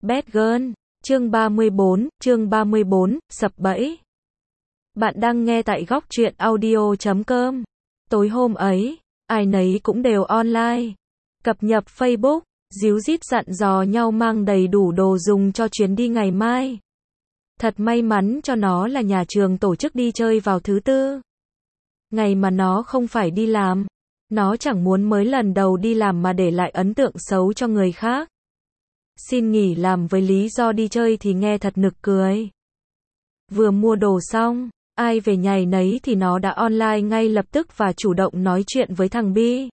Bad Girl, chương 34, sập bẫy. Bạn đang nghe tại góc truyện audio.com. Tối hôm ấy, ai nấy cũng đều online, cập nhật Facebook, díu dít dặn dò nhau mang đầy đủ đồ dùng cho chuyến đi ngày mai. Thật may mắn cho nó là nhà trường tổ chức đi chơi vào thứ Tư. Ngày mà nó không phải đi làm. Nó chẳng muốn mới lần đầu đi làm mà để lại ấn tượng xấu cho người khác. Xin nghỉ làm với lý do đi chơi thì nghe thật nực cười. Vừa mua đồ xong, ai về nhà nấy thì nó đã online ngay lập tức và chủ động nói chuyện với thằng Bi.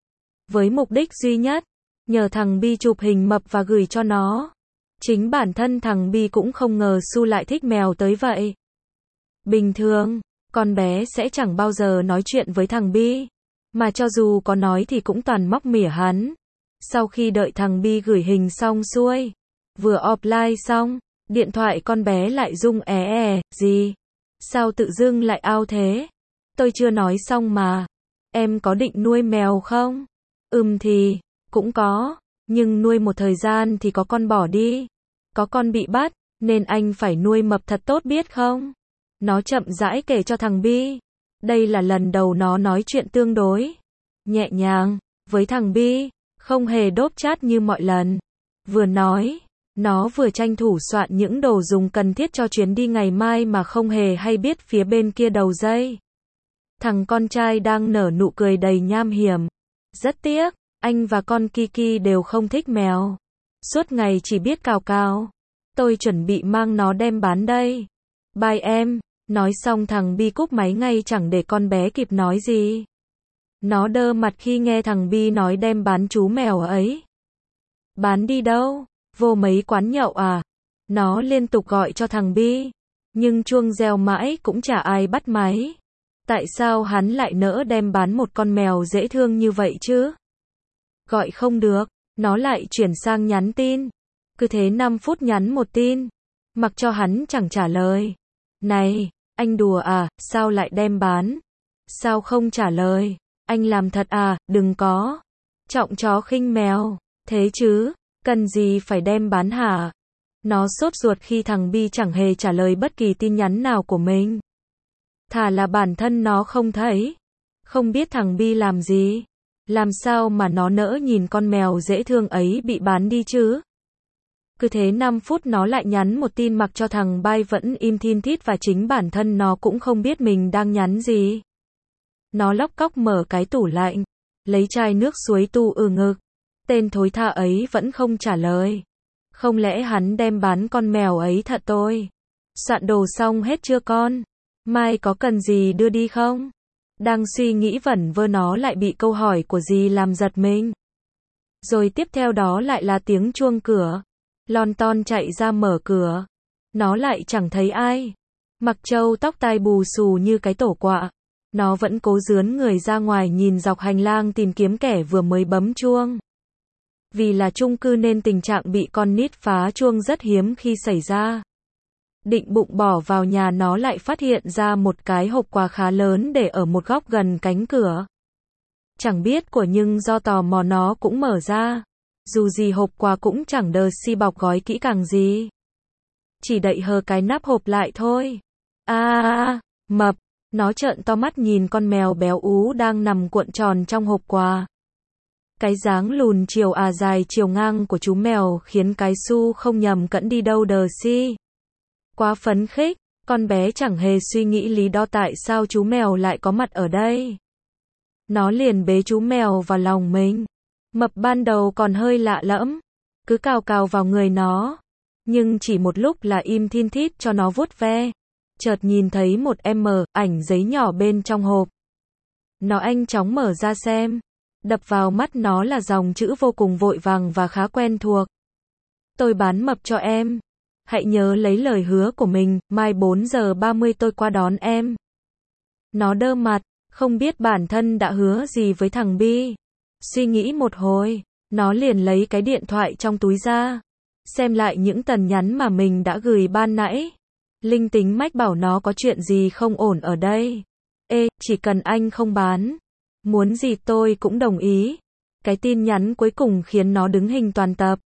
Với mục đích duy nhất, nhờ thằng Bi chụp hình mập và gửi cho nó. Chính bản thân thằng Bi cũng không ngờ Su lại thích mèo tới vậy. Bình thường, con bé sẽ chẳng bao giờ nói chuyện với thằng Bi. Mà cho dù có nói thì cũng toàn móc mỉa hắn. Sau khi đợi thằng Bi gửi hình xong xuôi, vừa offline xong, điện thoại con bé lại rung gì? Sao tự dưng lại out thế? Tôi chưa nói xong mà. Em có định nuôi mèo không? Thì, cũng có, nhưng nuôi một thời gian thì có con bỏ đi. Có con bị bắt, nên anh phải nuôi mập thật tốt biết không? Nó chậm rãi kể cho thằng Bi. Đây là lần đầu nó nói chuyện tương đối nhẹ nhàng với thằng Bi, không hề đốp chát như mọi lần. Vừa nói, nó vừa tranh thủ soạn những đồ dùng cần thiết cho chuyến đi ngày mai mà không hề hay biết phía bên kia đầu dây. Thằng con trai đang nở nụ cười đầy nham hiểm. Rất tiếc, anh và con Kiki đều không thích mèo. Suốt ngày chỉ biết cào cào. Tôi chuẩn bị mang nó đem bán đây. Bye em. Nói xong thằng Bi cúp máy ngay chẳng để con bé kịp nói gì. Nó đơ mặt khi nghe thằng Bi nói đem bán chú mèo ấy. Bán đi đâu? Vô mấy quán nhậu à? Nó liên tục gọi cho thằng Bi. Nhưng chuông reo mãi cũng chả ai bắt máy. Tại sao hắn lại nỡ đem bán một con mèo dễ thương như vậy chứ? Gọi không được, nó lại chuyển sang nhắn tin. Cứ thế 5 phút nhắn một tin. Mặc cho hắn chẳng trả lời. Này, anh đùa à, sao lại đem bán? Sao không trả lời? Anh làm thật à, đừng có. Trọng chó khinh mèo. Thế chứ, cần gì phải đem bán hả? Nó sốt ruột khi thằng Bi chẳng hề trả lời bất kỳ tin nhắn nào của mình. Thà là bản thân nó không thấy. Không biết thằng Bi làm gì. Làm sao mà nó nỡ nhìn con mèo dễ thương ấy bị bán đi chứ? Cứ thế 5 phút nó lại nhắn một tin mặc cho thằng Bai vẫn im thin thít và chính bản thân nó cũng không biết mình đang nhắn gì. Nó lóc cóc mở cái tủ lạnh, lấy chai nước suối tu ngực. Tên thối tha ấy vẫn không trả lời. Không lẽ hắn đem bán con mèo ấy thật tôi? Soạn đồ xong hết chưa con? Mai có cần gì đưa đi không? Đang suy nghĩ vẩn vơ nó lại bị câu hỏi của dì làm giật mình. Rồi tiếp theo đó lại là tiếng chuông cửa. Lon ton chạy ra mở cửa. Nó lại chẳng thấy ai. Mặc trâu tóc tai bù xù như cái tổ quạ. Nó vẫn cố rướn người ra ngoài nhìn dọc hành lang tìm kiếm kẻ vừa mới bấm chuông. Vì là chung cư nên tình trạng bị con nít phá chuông rất hiếm khi xảy ra. Định bụng bỏ vào nhà nó lại phát hiện ra một cái hộp quà khá lớn để ở một góc gần cánh cửa. Chẳng biết của nhưng do tò mò nó cũng mở ra. Dù gì hộp quà cũng chẳng đờ si bọc gói kỹ càng gì. Chỉ đậy hờ cái nắp hộp lại thôi. Mập. Nó trợn to mắt nhìn con mèo béo ú đang nằm cuộn tròn trong hộp quà. Cái dáng lùn chiều dài chiều ngang của chú mèo khiến cái Su không nhầm cẫn đi đâu đờ si. Quá phấn khích, con bé chẳng hề suy nghĩ lý do tại sao chú mèo lại có mặt ở đây. Nó liền bế chú mèo vào lòng mình. Mập ban đầu còn hơi lạ lẫm, cứ cào cào vào người nó. Nhưng chỉ một lúc là im thin thít cho nó vuốt ve. Chợt nhìn thấy một ảnh giấy nhỏ bên trong hộp. Nó nhanh chóng mở ra xem. Đập vào mắt nó là dòng chữ vô cùng vội vàng và khá quen thuộc. Tôi bán mập cho em. Hãy nhớ lấy lời hứa của mình, mai 4 giờ 30 tôi qua đón em. Nó đơ mặt, không biết bản thân đã hứa gì với thằng Bi. Suy nghĩ một hồi, nó liền lấy cái điện thoại trong túi ra. Xem lại những tần nhắn mà mình đã gửi ban nãy. Linh tính mách bảo nó có chuyện gì không ổn ở đây. Chỉ cần anh không bán. Muốn gì tôi cũng đồng ý. Cái tin nhắn cuối cùng khiến nó đứng hình toàn tập.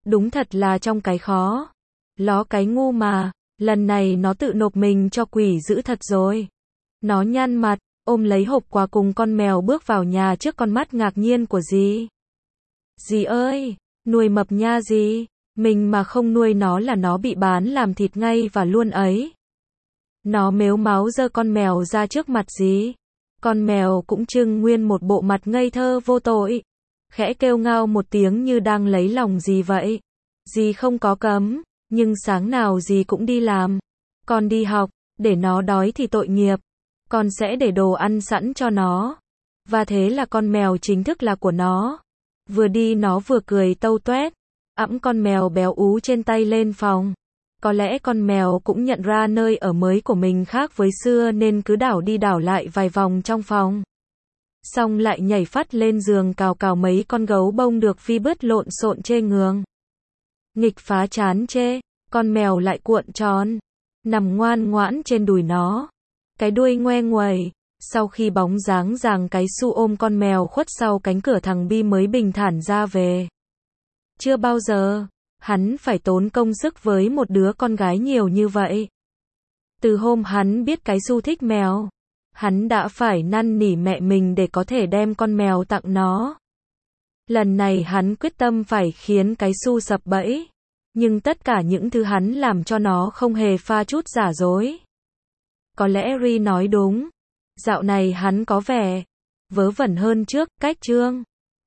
Đúng thật là trong cái khó. Ló cái ngu mà, lần này nó tự nộp mình cho quỷ dữ thật rồi. Nó nhăn mặt, ôm lấy hộp quà cùng con mèo bước vào nhà trước con mắt ngạc nhiên của dì. Dì ơi, nuôi mập nha dì, mình mà không nuôi nó là nó bị bán làm thịt ngay và luôn ấy. Nó mếu máo giơ con mèo ra trước mặt dì. Con mèo cũng trưng nguyên một bộ mặt ngây thơ vô tội. Khẽ kêu ngao một tiếng như đang lấy lòng dì vậy. Dì không có cấm, nhưng sáng nào dì cũng đi làm. Con đi học, để nó đói thì tội nghiệp. Con sẽ để đồ ăn sẵn cho nó. Và thế là con mèo chính thức là của nó. Vừa đi nó vừa cười tâu toét, ẵm con mèo béo ú trên tay lên phòng. Có lẽ con mèo cũng nhận ra nơi ở mới của mình khác với xưa nên cứ đảo đi đảo lại vài vòng trong phòng. Xong lại nhảy phắt lên giường cào cào mấy con gấu bông được phi bứt lộn xộn chê ngường. Nghịch phá chán chê, con mèo lại cuộn tròn, nằm ngoan ngoãn trên đùi nó. Cái đuôi ngoe nguẩy, sau khi bóng dáng Giàng Cái Su ôm con mèo khuất sau cánh cửa thằng Bi mới bình thản ra về. Chưa bao giờ hắn phải tốn công sức với một đứa con gái nhiều như vậy. Từ hôm hắn biết Cái Su thích mèo, hắn đã phải năn nỉ mẹ mình để có thể đem con mèo tặng nó. Lần này hắn quyết tâm phải khiến Cái Su sập bẫy. Nhưng tất cả những thứ hắn làm cho nó không hề pha chút giả dối. Có lẽ Ri nói đúng. Dạo này hắn có vẻ vớ vẩn hơn trước, cách chương.